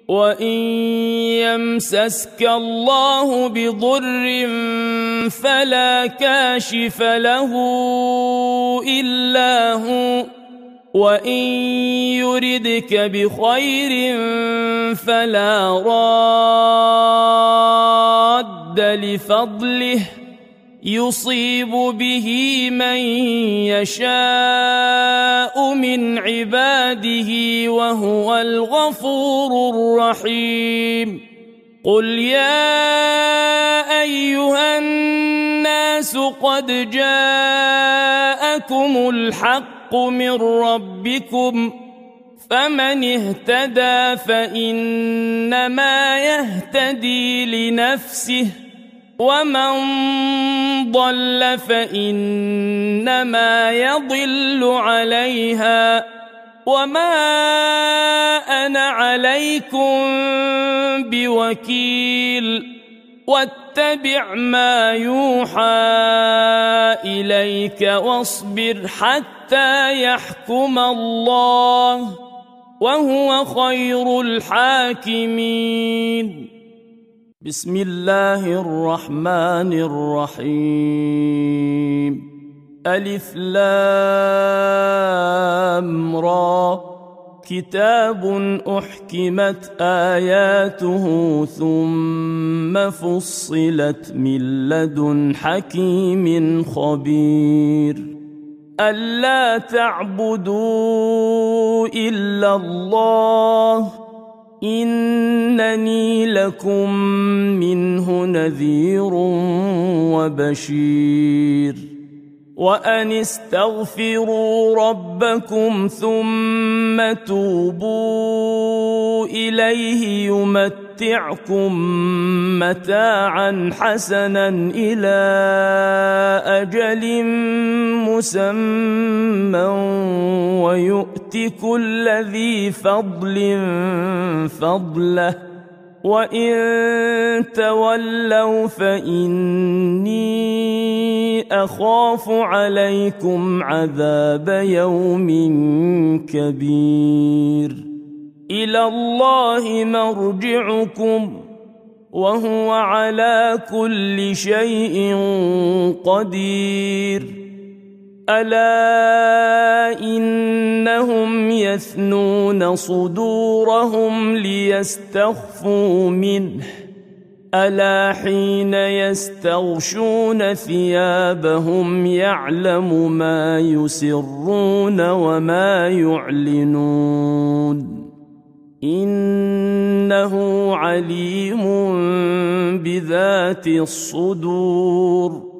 وإن يمسسك الله بضر فلا كاشف له إلا هو، وإن يردك بخير فلا راد لفضله يصيب به من يشاء من عباده وهو الغفور الرحيم. قل يا أيها الناس قد جاءكم الحق من ربكم، فمن اهتدى فإنما يهتدي لنفسه، ومن ضل فإنما يضل عليها، وما أنا عليكم بوكيل. واتبع ما يوحى إليك واصبر حتى يحكم الله، وهو خير الحاكمين. بسم الله الرحمن الرحيم. ألف لام را، كتاب أحكمت آياته ثم فصلت من لدن حكيم خبير. ألا تعبدوا إلا الله إنني لكم منه نذير وبشير. وأن استغفروا ربكم ثم توبوا إليه يمتعكم متاعا حسنا إلى أجل مسمى ويؤت كل ذي فضل فضله، وإن تولوا فإني أخاف عليكم عذاب يوم كبير. إلى الله مرجعكم وهو على كل شيء قدير. ألا إنهم يثنون صدورهم ليستخفوا منه، ألا حين يستغشون ثيابهم يعلم ما يسرون وما يعلنون، إنه عليم بذات الصدور.